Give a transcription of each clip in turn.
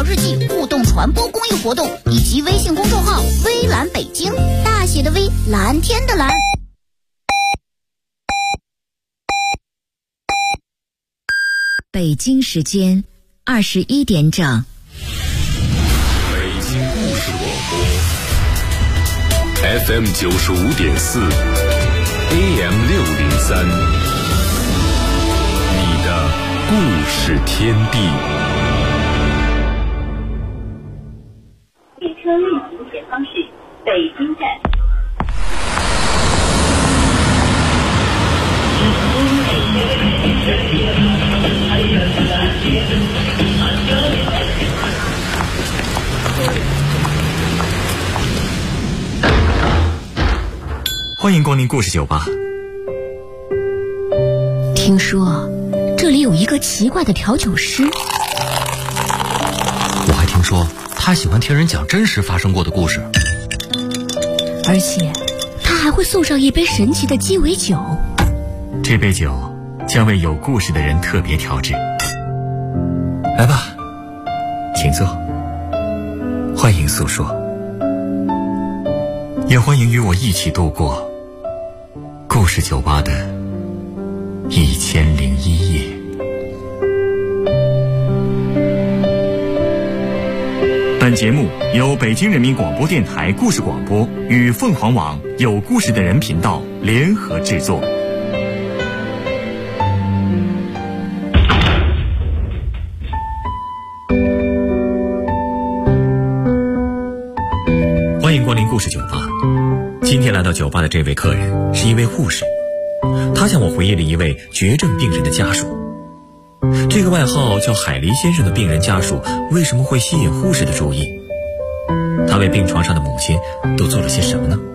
日记互动传播公益活动，以及微信公众号微蓝北京，大写的微，蓝天的蓝。 北京时间21点整。 北京故事广播 FM 95.4 AM 603，你的故事天地。 列车运行前方是北京站。 欢迎光临故事酒吧。 听说这里有一个奇怪的调酒师， 我还听说他喜欢听人讲真实发生过的故事， 而且他还会送上一杯神奇的鸡尾酒。 这杯酒将为有故事的人特别调制。来吧，请坐，欢迎诉说，也欢迎与我一起度过故事酒吧的1001夜。本节目由北京人民广播电台故事广播与凤凰网有故事的人频道联合制作。欢迎光临故事酒吧。今天来到酒吧的这位客人是一位护士，他向我回忆了一位绝症病人的家属。这个外号叫海狸先生的病人家属为什么会吸引护士的注意？他为病床上的母亲都做了些什么呢？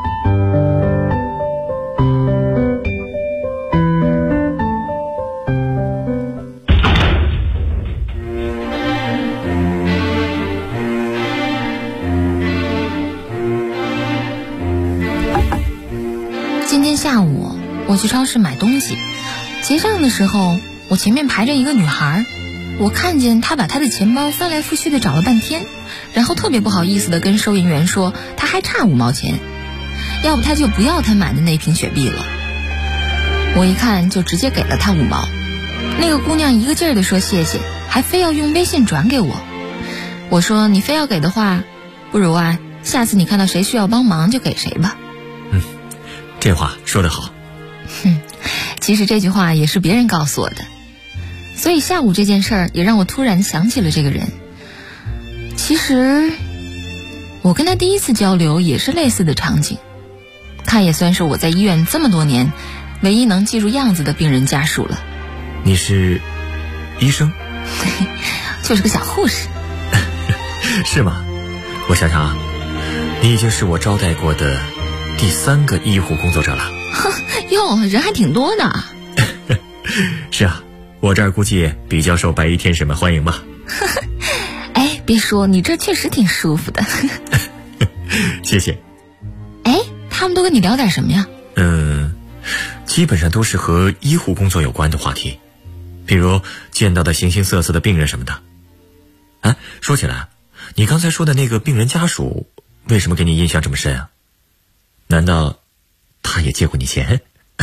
今天下午我去超市买东西，结账的时候我前面排着一个女孩，我看见她把她的钱包翻来覆去的找了半天，然后特别不好意思的跟收银员说她还差5毛钱，要不她就不要她买的那瓶雪碧了。我一看就直接给了她5毛，那个姑娘一个劲儿的说谢谢，还非要用微信转给我。我说你非要给的话，不如下次你看到谁需要帮忙就给谁吧。 这话说得好。 其实这句话也是别人告诉我的，所以下午这件事儿也让我突然想起了这个人。其实我跟他第一次交流也是类似的场景，他也算是我在医院这么多年唯一能记住样子的病人家属了。 你是医生？ 就是个小护士。 是吗？我想想你已经是我招待过的第3个医护工作者了。 哟，人还挺多的。 是啊，我这儿估计比较受白衣天使们欢迎吧。 哎，别说，你这确实挺舒服的。 谢谢。 哎，他们都跟你聊点什么呀？ 基本上都是和医护工作有关的话题，比如见到的形形色色的病人什么的。说起来，你刚才说的那个病人家属为什么给你印象这么深啊？难道他也借过你钱？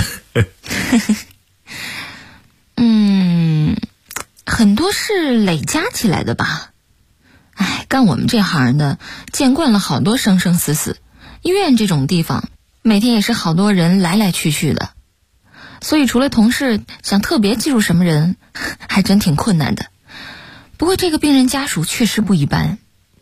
很多是累加起来的吧。干我们这行的见惯了好多生生死死，医院这种地方每天也是好多人来来去去的，所以除了同事想特别记住什么人还真挺困难的。不过这个病人家属确实不一般。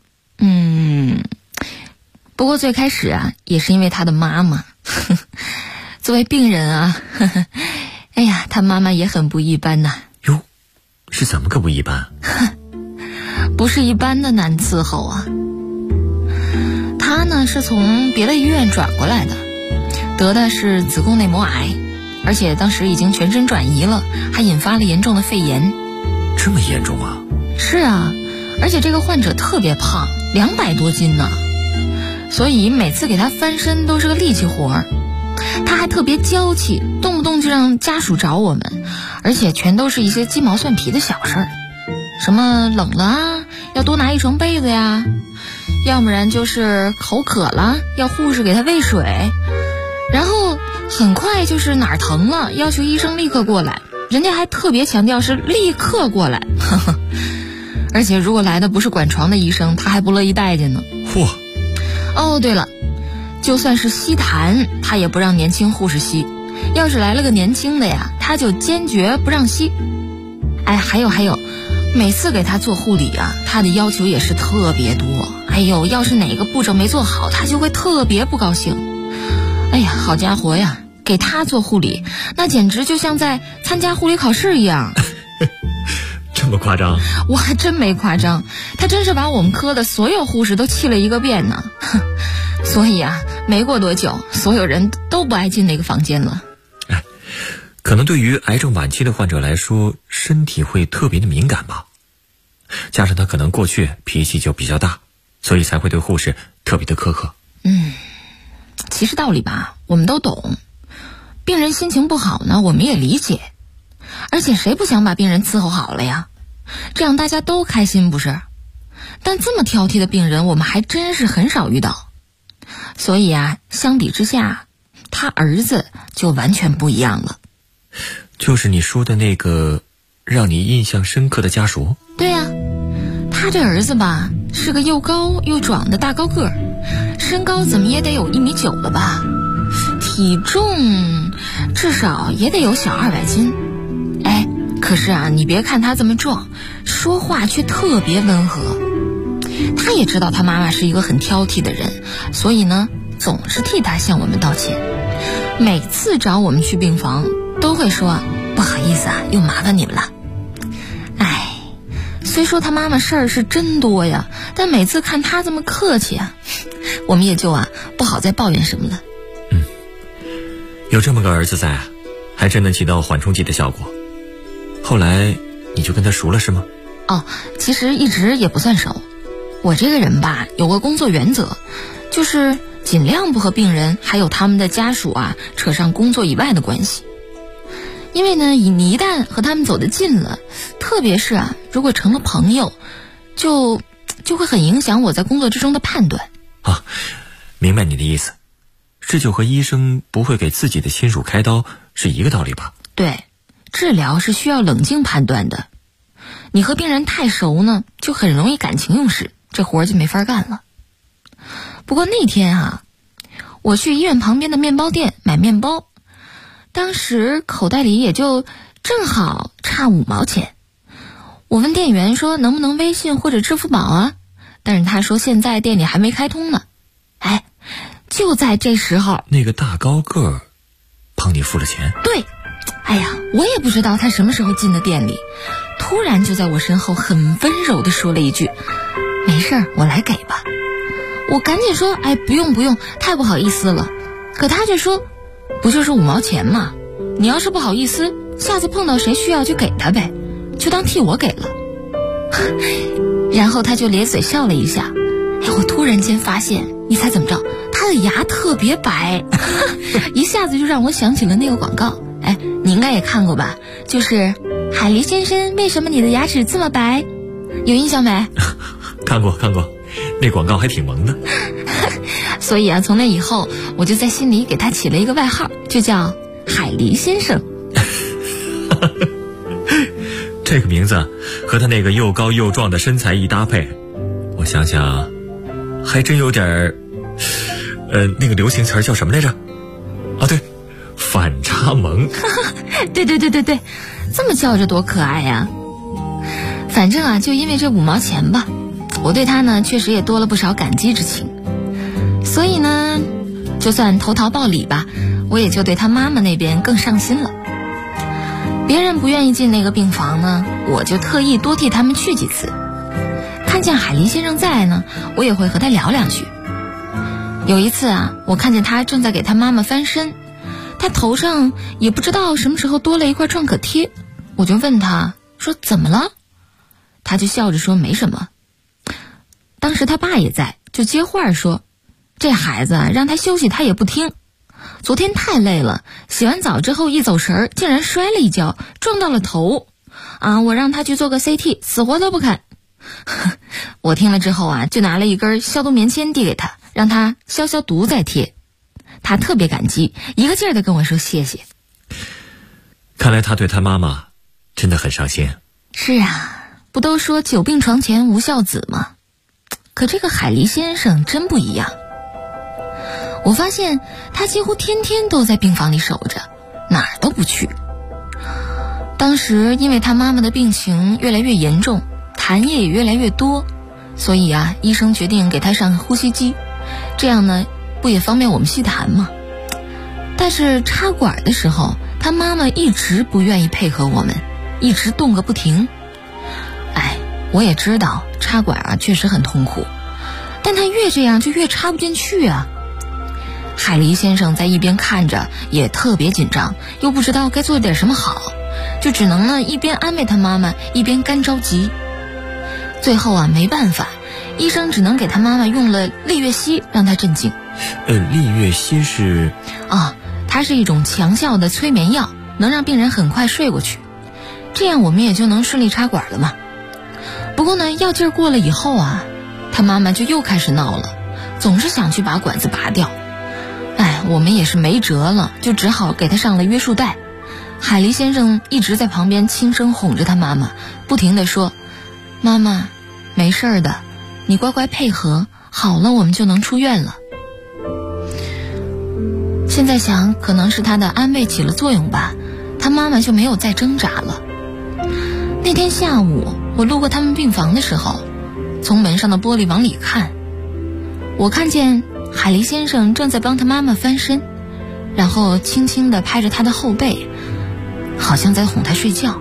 不过最开始也是因为他的妈妈。作为病人哎呀，他妈妈也很不一般呐。 哟，是怎么个不一般？ 不是一般的难伺候啊。他呢是从别的医院转过来的，得的是子宫内膜癌，而且当时已经全身转移了，还引发了严重的肺炎。 这么严重啊？ 是啊，而且这个患者特别胖，200多斤呢，所以每次给他翻身都是个力气活儿。他还特别娇气，动不动就让家属找我们，而且全都是一些鸡毛蒜皮的小事儿，什么冷了要多拿一床被子呀，要不然就是口渴了要护士给他喂水，然后很快就是哪儿疼了要求医生立刻过来，人家还特别强调是立刻过来而且如果来的不是管床的医生，他还不乐意待见呢。 嚯！ 哦对了，就算是吸痰他也不让年轻护士吸，要是来了个年轻的呀，他就坚决不让吸。哎，还有每次给他做护理啊，他的要求也是特别多。哎呦，要是哪个步骤没做好，他就会特别不高兴。哎呀，好家伙呀，给他做护理那简直就像在参加护理考试一样这么夸张？ 我还真没夸张，他真是把我们科的所有护士都气了一个遍呢所以啊，没过多久所有人都不爱进那个房间了。 可能对于癌症晚期的患者来说，身体会特别的敏感吧，加上他可能过去脾气就比较大，所以才会对护士特别的苛刻。 其实道理吧我们都懂，病人心情不好呢我们也理解，而且谁不想把病人伺候好了呀，这样大家都开心不是？但这么挑剔的病人我们还真是很少遇到，所以啊，相比之下他儿子就完全不一样了。 就是你说的那个让你印象深刻的家属？ 对呀，他这儿子吧是个又高又壮的大高个儿，身高怎么也得有1.9米了吧，体重至少也得有小200斤。哎，可是啊，你别看他这么壮，说话却特别温和。他也知道他妈妈是一个很挑剔的人，所以呢总是替他向我们道歉。每次找我们去病房都会说不好意思啊，又麻烦你们了。哎，虽说他妈妈事儿是真多呀，但每次看他这么客气啊，我们也就不好再抱怨什么了。 有这么个儿子在啊，还真能起到缓冲剂的效果。后来你就跟他熟了是吗？ 其实一直也不算熟。我这个人吧有个工作原则，就是尽量不和病人还有他们的家属扯上工作以外的关系。因为呢你一旦和他们走得近了，特别是如果成了朋友，就会很影响我在工作之中的判断。 明白你的意思，这就和医生不会给自己的亲属开刀是一个道理吧？ 对，治疗是需要冷静判断的。你和病人太熟呢，就很容易感情用事，这活就没法干了。不过那天我去医院旁边的面包店买面包，当时口袋里也就正好差5毛钱。我问店员说能不能微信或者支付宝但是他说现在店里还没开通呢。就在这时候， 那个大高个儿帮你付了钱？ 对。哎呀，我也不知道他什么时候进的店里，突然就在我身后很温柔地说了一句没事儿，我来给吧。我赶紧说不用，太不好意思了。可他却说不就是5毛钱吗？你要是不好意思，下次碰到谁需要就给他呗，就当替我给了。然后他就咧嘴笑了一下。我突然间发现，你猜怎么着？他的牙特别白一下子就让我想起了那个广告。你应该也看过吧，就是海狸先生为什么你的牙齿这么白，有印象没？ 看过，那广告还挺萌的所以从那以后我就在心里给他起了一个外号，就叫海狸先生这个名字和他那个又高又壮的身材一搭配，我想想还真有点那个流行词叫什么来着？对，反差萌对，这么叫着多可爱呀。反正就因为这5毛钱吧，我对他呢确实也多了不少感激之情。所以呢就算投桃报李吧，我也就对他妈妈那边更上心了。别人不愿意进那个病房呢，我就特意多替他们去几次。看见海狸先生在呢，我也会和他聊两句。有一次我看见他正在给他妈妈翻身，他头上也不知道什么时候多了一块创可贴，我就问他说怎么了，他就笑着说没什么。当时他爸也在，就接话说这孩子让他休息他也不听，昨天太累了，洗完澡之后一走神儿，竟然摔了一跤，撞到了头我让他去做个 CT， 死活都不肯。 我听了之后啊，就拿了一根消毒棉签递给他，让他消消毒再贴。他特别感激，一个劲儿地跟我说谢谢。 看来他对他妈妈真的很上心。 是啊，不都说久病床前无孝子吗？可这个海狸先生真不一样。我发现他几乎天天都在病房里守着，哪儿都不去。当时因为他妈妈的病情越来越严重，痰液也越来越多，所以啊，医生决定给他上呼吸机，这样呢，不也方便我们吸痰吗？但是插管的时候，他妈妈一直不愿意配合我们，一直动个不停。我也知道插管啊确实很痛苦，但他越这样就越插不进去啊。海狸先生在一边看着也特别紧张，又不知道该做点什么好，就只能呢一边安慰他妈妈，一边干着急。最后啊没办法，医生只能给他妈妈用了利悦息让他镇静。 利悦息是？ 它是一种强效的催眠药，能让病人很快睡过去，这样我们也就能顺利插管了嘛。不过呢，药劲儿过了以后啊，他妈妈就又开始闹了，总是想去把管子拔掉。我们也是没辙了，就只好给他上了约束带。海狸先生一直在旁边轻声哄着他妈妈，不停地说：妈妈，没事的，你乖乖配合，好了我们就能出院了。现在想，可能是他的安慰起了作用吧，他妈妈就没有再挣扎了。那天下午我路过他们病房的时候，从门上的玻璃往里看，我看见海狸先生正在帮他妈妈翻身，然后轻轻地拍着他的后背，好像在哄他睡觉。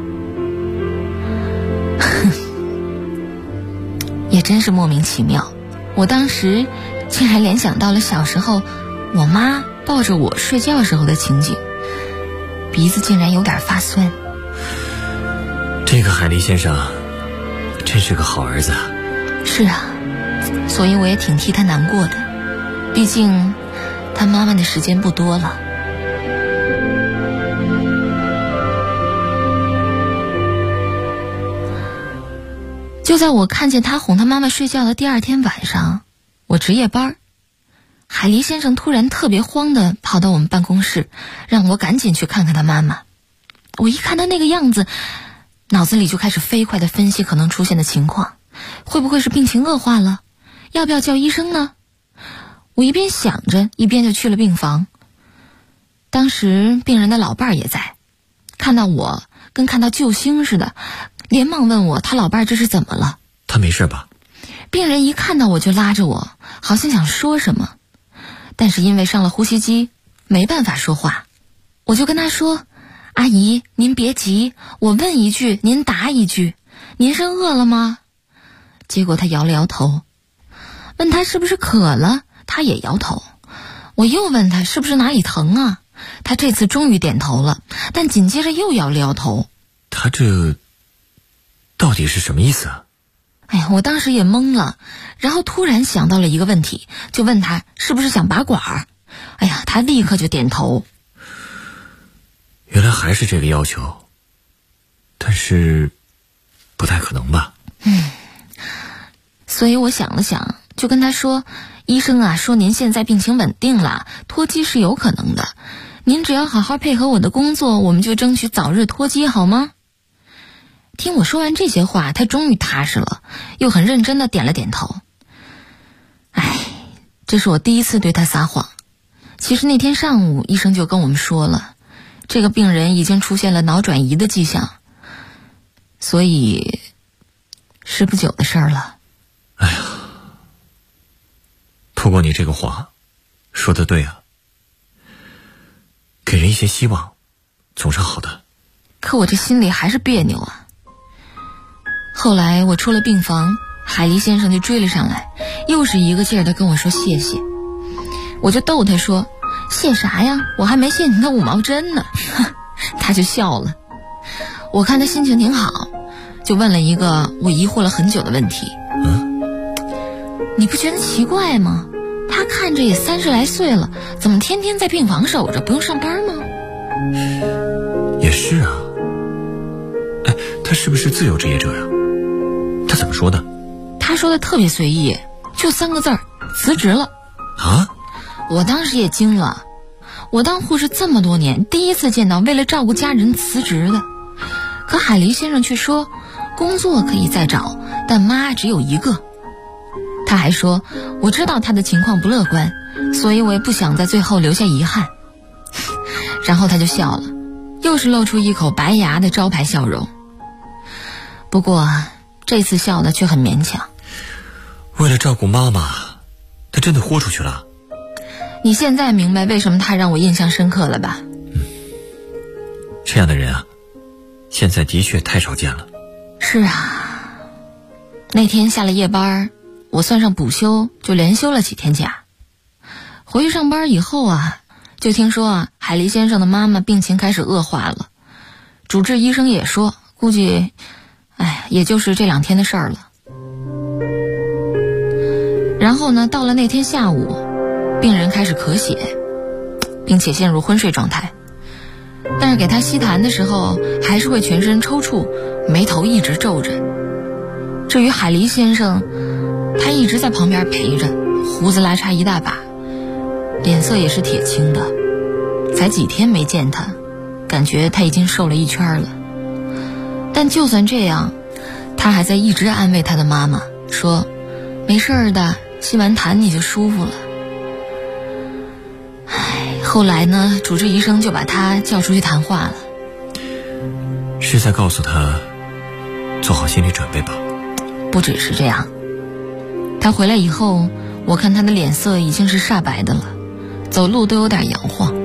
也真是莫名其妙，我当时竟然联想到了小时候我妈抱着我睡觉时候的情景，鼻子竟然有点发酸。 这个海狸先生真是个好儿子啊。 是啊，所以我也挺替他难过的，毕竟他妈妈的时间不多了。就在我看见他哄他妈妈睡觉的第二天晚上，我值夜班，海狸先生突然特别慌地跑到我们办公室，让我赶紧去看看他妈妈。我一看他那个样子，脑子里就开始飞快地分析可能出现的情况，会不会是病情恶化了？要不要叫医生呢？我一边想着，一边就去了病房。当时病人的老伴儿也在，看到我跟看到救星似的，连忙问我他老伴儿这是怎么了？ 他没事吧？ 病人一看到我就拉着我，好像想说什么，但是因为上了呼吸机，没办法说话。我就跟他说：阿姨，您别急，我问一句您答一句，您是饿了吗？结果他摇了摇头。问他是不是渴了，他也摇头。我又问他是不是哪里疼啊，他这次终于点头了，但紧接着又摇了摇头。 他这到底是什么意思啊？ 我当时也懵了，然后突然想到了一个问题，就问他是不是想拔管儿。他立刻就点头。 原来还是这个要求，但是不太可能吧？ 所以我想了想，就跟他说，医生啊说您现在病情稳定了，脱机是有可能的，您只要好好配合我的工作，我们就争取早日脱机好吗？听我说完这些话，他终于踏实了，又很认真地点了点头。这是我第一次对他撒谎。其实那天上午医生就跟我们说了，这个病人已经出现了脑转移的迹象，所以是不久的事儿了。 不过你这个话说得对啊，给人一些希望总是好的。 可我这心里还是别扭啊。后来我出了病房，海狸先生就追了上来，又是一个劲儿地跟我说谢谢。我就逗他说，谢啥呀，我还没谢你那5毛针呢。他就笑了。我看他心情挺好，就问了一个我疑惑了很久的问题。你不觉得奇怪吗？他看着也30来岁了，怎么天天在病房守着，不用上班吗？ 也是啊。他是不是自由职业者呀？他怎么说的？ 他说的特别随意，就3个字儿，辞职了。 啊？ 我当时也惊了，我当护士这么多年，第一次见到为了照顾家人辞职的。可海狸先生却说，工作可以再找，但妈只有一个。他还说，我知道他的情况不乐观，所以我也不想在最后留下遗憾。然后他就笑了，又是露出一口白牙的招牌笑容。不过这次笑的却很勉强。 为了照顾妈妈，他真的豁出去了。 你现在明白为什么他让我印象深刻了吧？ 这样的人啊，现在的确太少见了。 是啊，那天下了夜班，我算上补休就连休了几天假。回去上班以后啊，就听说啊，海狸先生的妈妈病情开始恶化了。主治医生也说，估计也就是这2天的事儿了。然后呢，到了那天下午，病人开始咳血，并且陷入昏睡状态。但是给他吸痰的时候，还是会全身抽搐，眉头一直皱着。至于海狸先生，他一直在旁边陪着，胡子拉碴一大把，脸色也是铁青的。才几天没见他，感觉他已经瘦了1圈了。但就算这样，他还在一直安慰他的妈妈，说没事的，吸完痰你就舒服了。后来呢，主治医生就把他叫出去谈话了。 是在告诉他做好心理准备吧？ 不只是这样，他回来以后，我看他的脸色已经是煞白的了，走路都有点摇晃。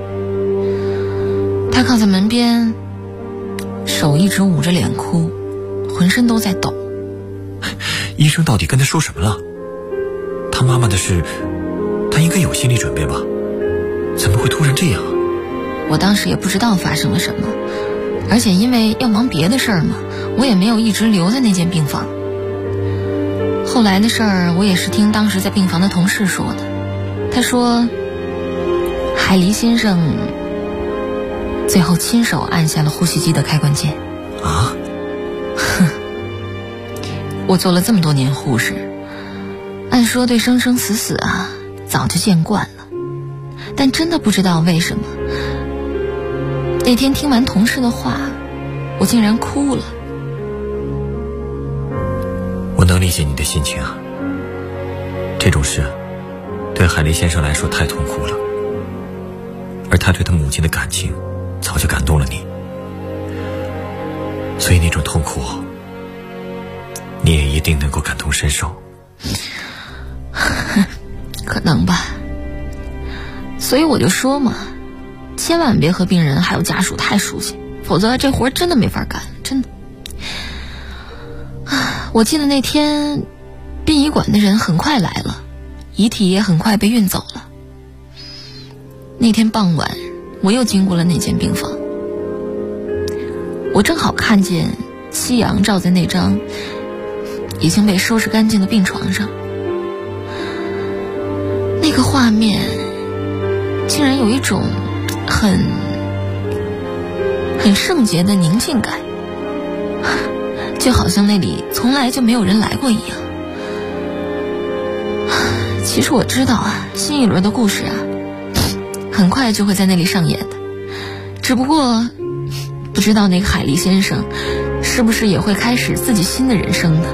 他靠在门边，手一直捂着脸哭，浑身都在抖。 医生到底跟他说什么了？他妈妈的事，他应该有心理准备吧？怎么会突然这样？ 我当时也不知道发生了什么，而且因为要忙别的事儿嘛，我也没有一直留在那间病房。后来的事儿，我也是听当时在病房的同事说的。他说，海狸先生最后亲手按下了呼吸机的开关键。 啊？ 哼，我做了这么多年护士，按说对生生死死啊，早就见惯了。但真的不知道为什么，那天听完同事的话，我竟然哭了。 我能理解你的心情啊，这种事对海狸先生来说太痛苦了，而他对他母亲的感情早就感动了你，所以那种痛苦你也一定能够感同身受。 可能吧。所以我就说嘛，千万别和病人还有家属太熟悉，否则这活真的没法干，真的。我记得那天殡仪馆的人很快来了，遗体也很快被运走了。那天傍晚，我又经过了那间病房，我正好看见夕阳照在那张已经被收拾干净的病床上，那个画面竟然有一种很圣洁的宁静感，就好像那里从来就没有人来过一样。其实我知道啊，新一轮的故事啊，很快就会在那里上演的，只不过不知道那个海狸先生是不是也会开始自己新的人生呢？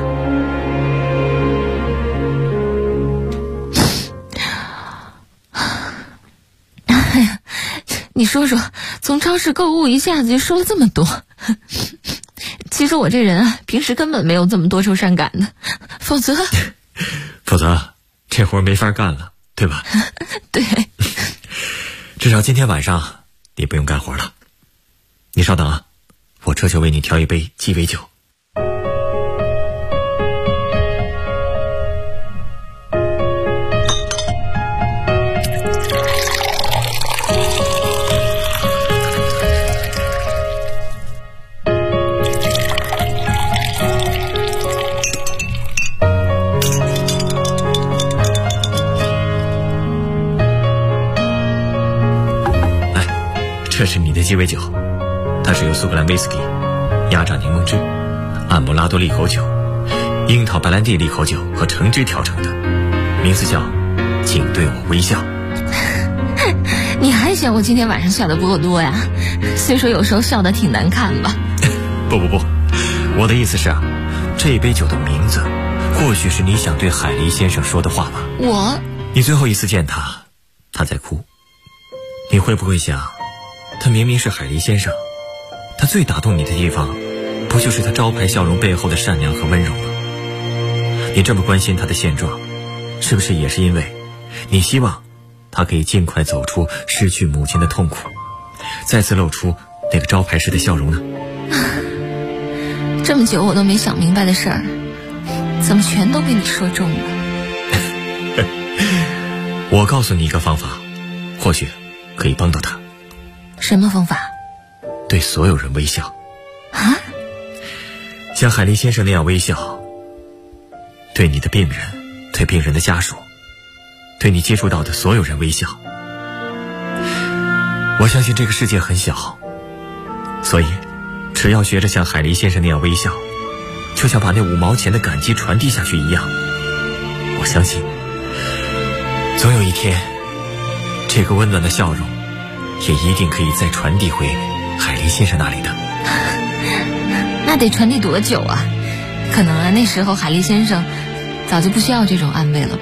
你说说，从超市购物一下子就说了这么多。其实我这人啊，平时根本没有这么多愁善感的，否则这活没法干了，对吧？对。 至少今天晚上你不用干活了。你稍等啊，我这就为你调一杯鸡尾酒。这是你的鸡尾酒，它是由苏格兰威士忌、压榨柠檬汁、按摩拉多利口酒樱桃白兰地利口酒和橙汁调成的，名字叫请对我微笑。 你还嫌我今天晚上笑得不够多呀？虽说有时候笑得挺难看吧。 不，我的意思是啊，这杯酒的名字或许是你想对海狸先生说的话吧。你最后一次见他，他在哭，你会不会想，他明明是海狸先生，他最打动你的地方不就是他招牌笑容背后的善良和温柔吗？你这么关心他的现状，是不是也是因为你希望他可以尽快走出失去母亲的痛苦，再次露出那个招牌式的笑容呢？ 这么久我都没想明白的事儿，怎么全都被你说中了？ 我告诉你一个方法，或许可以帮到他。 什么方法？ 对所有人微笑。 啊？ 像海狸先生那样微笑，对你的病人，对病人的家属，对你接触到的所有人微笑。我相信这个世界很小，所以只要学着像海狸先生那样微笑，就像把那5毛钱的感激传递下去一样，我相信总有一天，这个温暖的笑容也一定可以再传递回海狸先生那里的。 那得传递多久啊？可能啊，那时候海狸先生早就不需要这种安慰了吧。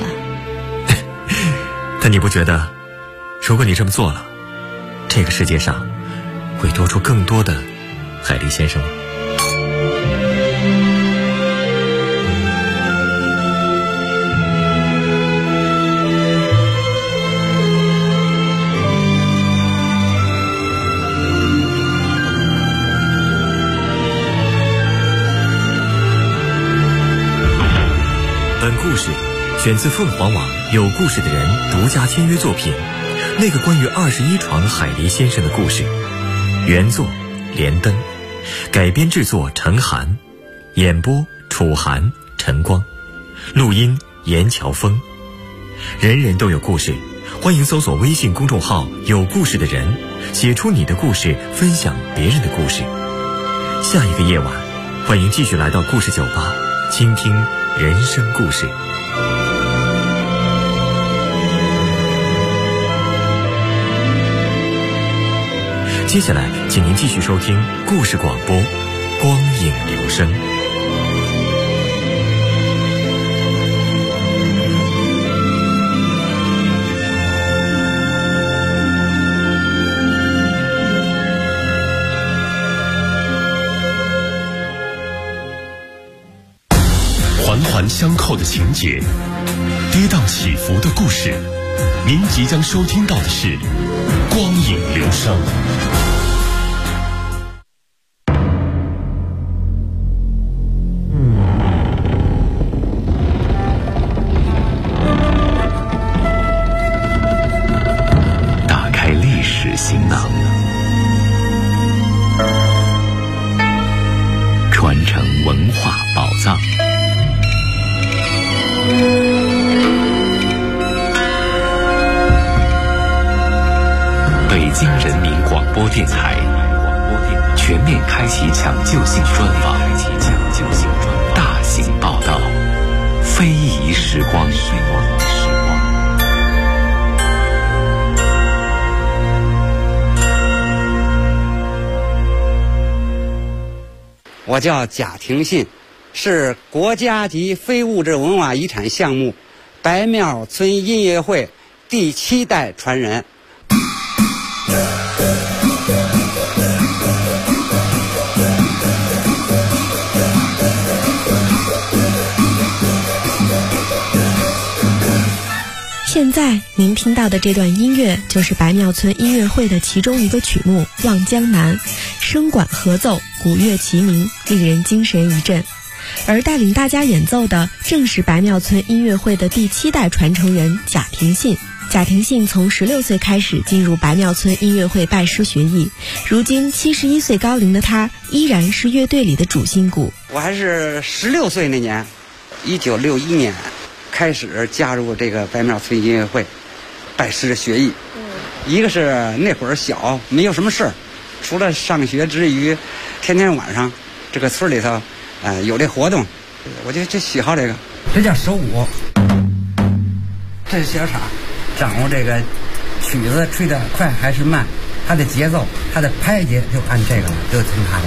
但你不觉得，如果你这么做了，这个世界上会多出更多的海狸先生吗？本故事选自凤凰网有故事的人独家签约作品，那个关于21床海狸先生的故事，原作连登，改编制作陈寒，演播楚寒、陈光，录音严乔峰。人人都有故事，欢迎搜索微信公众号有故事的人，写出你的故事，分享别人的故事。下一个夜晚，欢迎继续来到故事酒吧，倾听人生故事。接下来请您继续收听故事广播光影留声。 环环相扣的情节，跌宕起伏的故事，您即将收听到的是光影留声。打开历史行囊，传承文化宝藏。北京人民广播电台全面开启抢救性专访，大型报道，非遗时光。 我叫贾廷信，是国家级非物质文化遗产项目白庙村音乐会第7代传人。 现在您听到的这段音乐就是白庙村音乐会的其中一个曲目《望江南》，声管合奏，鼓乐齐鸣，令人精神一振。而带领大家演奏的正是白庙村音乐会的第7代传承人贾廷信。贾廷信从16岁开始进入白庙村音乐会拜师学艺，如今71岁高龄的他依然是乐队里的主心骨。 我还是16岁那年，1961年开始加入这个白庙村音乐会拜师学艺。一个是那会儿小，没有什么事儿，除了上学之余，天天晚上这个村里头有这活动， 我就喜好这个，这叫手舞。这是小叉，掌握这个曲子吹得快还是慢，它的节奏，它的拍节就按这个了，就听它的。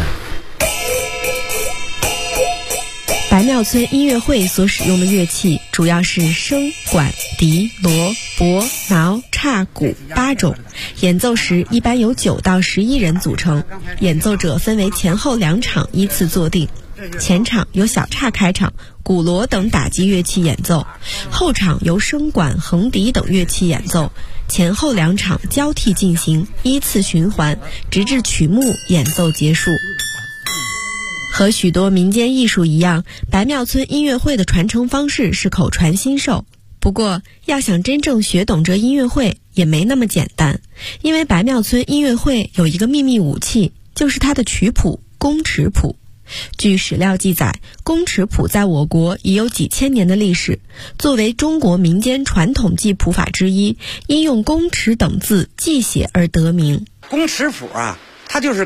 白庙村音乐会所使用的乐器主要是笙、管、笛、锣、钹、挠、叉、鼓8种，演奏时一般由9到11人组成，演奏者分为前后2场依次坐定。前场由小叉开场，鼓锣等打击乐器演奏，后场由笙管、横笛等乐器演奏，前后2场交替进行，依次循环，直至曲目演奏结束。和许多民间艺术一样，白庙村音乐会的传承方式是口传心授。不过，要想真正学懂这音乐会也没那么简单，因为白庙村音乐会有一个秘密武器，就是它的曲谱宫尺谱。据史料记载，宫尺谱在我国已有几千年的历史，作为中国民间传统记谱法之一，因用宫尺等字记写而得名。 宫尺谱啊，它就是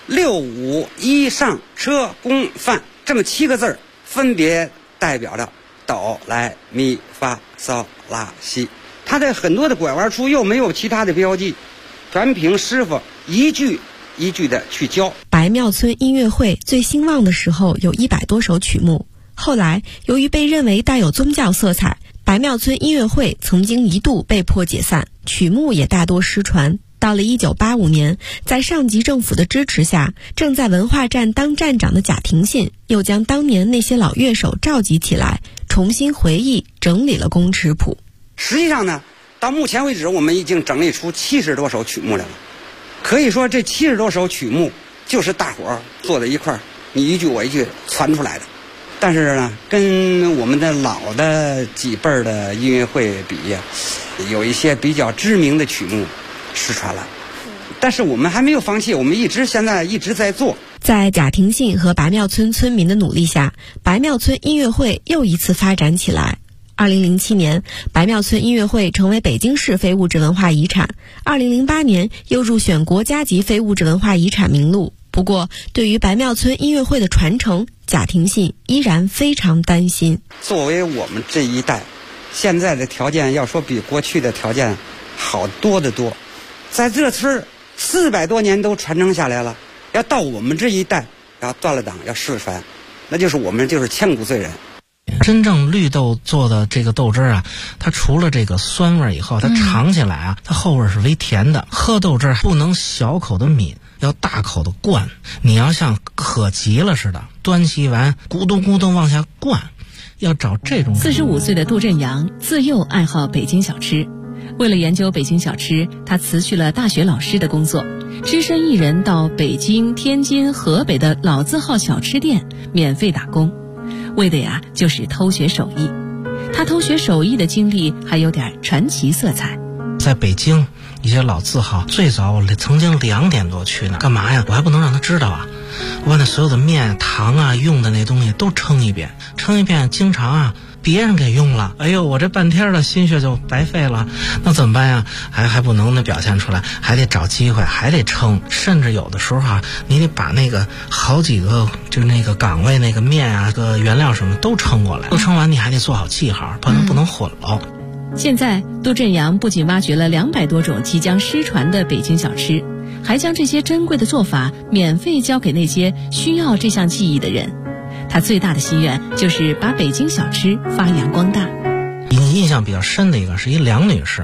6、5、1上车宫范这么7个字，分别代表着哆来咪发嗦拉西。它的很多的拐弯处又没有其他的标记，全凭师傅一句一句的去教。 白庙村音乐会最兴旺的时候有100多首曲目，后来由于被认为带有宗教色彩，白庙村音乐会曾经一度被迫解散，曲目也大多失传。到了1985年，在上级政府的支持下，正在文化站当站长的贾廷信又将当年那些老乐手召集起来，重新回忆整理了宫尺谱。 实际上呢，到目前为止我们已经整理出70多首曲目来了。可以说这70多首曲目就是大伙儿坐在一块儿，你一句我一句传出来的。但是呢，跟我们的老的几辈儿的音乐会比呀，有一些比较知名的曲目失传了，但是我们还没有放弃，我们现在一直在做。 在贾廷信和白庙村村民的努力下，白庙村音乐会又一次发展起来。2007年，白庙村音乐会成为北京市非物质文化遗产，2008年又入选国家级非物质文化遗产名录。不过，对于白庙村音乐会的传承，贾廷信依然非常担心。 作为我们这一代，现在的条件要说比过去的条件好多得多。在这村400多年都传承下来了，要到我们这一代要断了档要失传，那就是我们就是千古罪人。 真正绿豆做的这个豆汁啊，它除了这个酸味以后，它尝起来啊，它后味是微甜的。喝豆汁不能小口的抿，要大口的灌。你要像渴急了似的，端起完咕咚咕咚往下灌，要找这种。 45岁的杜振阳自幼爱好北京小吃。为了研究北京小吃，他辞去了大学老师的工作，只身一人到北京、天津、河北的老字号小吃店免费打工，为的呀就是偷学手艺。他偷学手艺的经历还有点传奇色彩。 在北京一些老字号，最早我曾经2点多去呢，干嘛呀？我还不能让他知道啊！我把那所有的面、糖啊、用的那东西都称一遍，经常啊别人给用了，哎呦，我这半天的心血就白费了。那怎么办呀？还不能表现出来，还得找机会，还得称。甚至有的时候啊，你得把那个好几个就那个岗位那个面啊、个原料什么都称过来，都称完你还得做好记号，不能混了。 现在杜振阳不仅挖掘了200多种即将失传的北京小吃，还将这些珍贵的做法免费教给那些需要这项技艺的人。他最大的心愿就是把北京小吃发扬光大。 印象比较深的一个是一梁女士，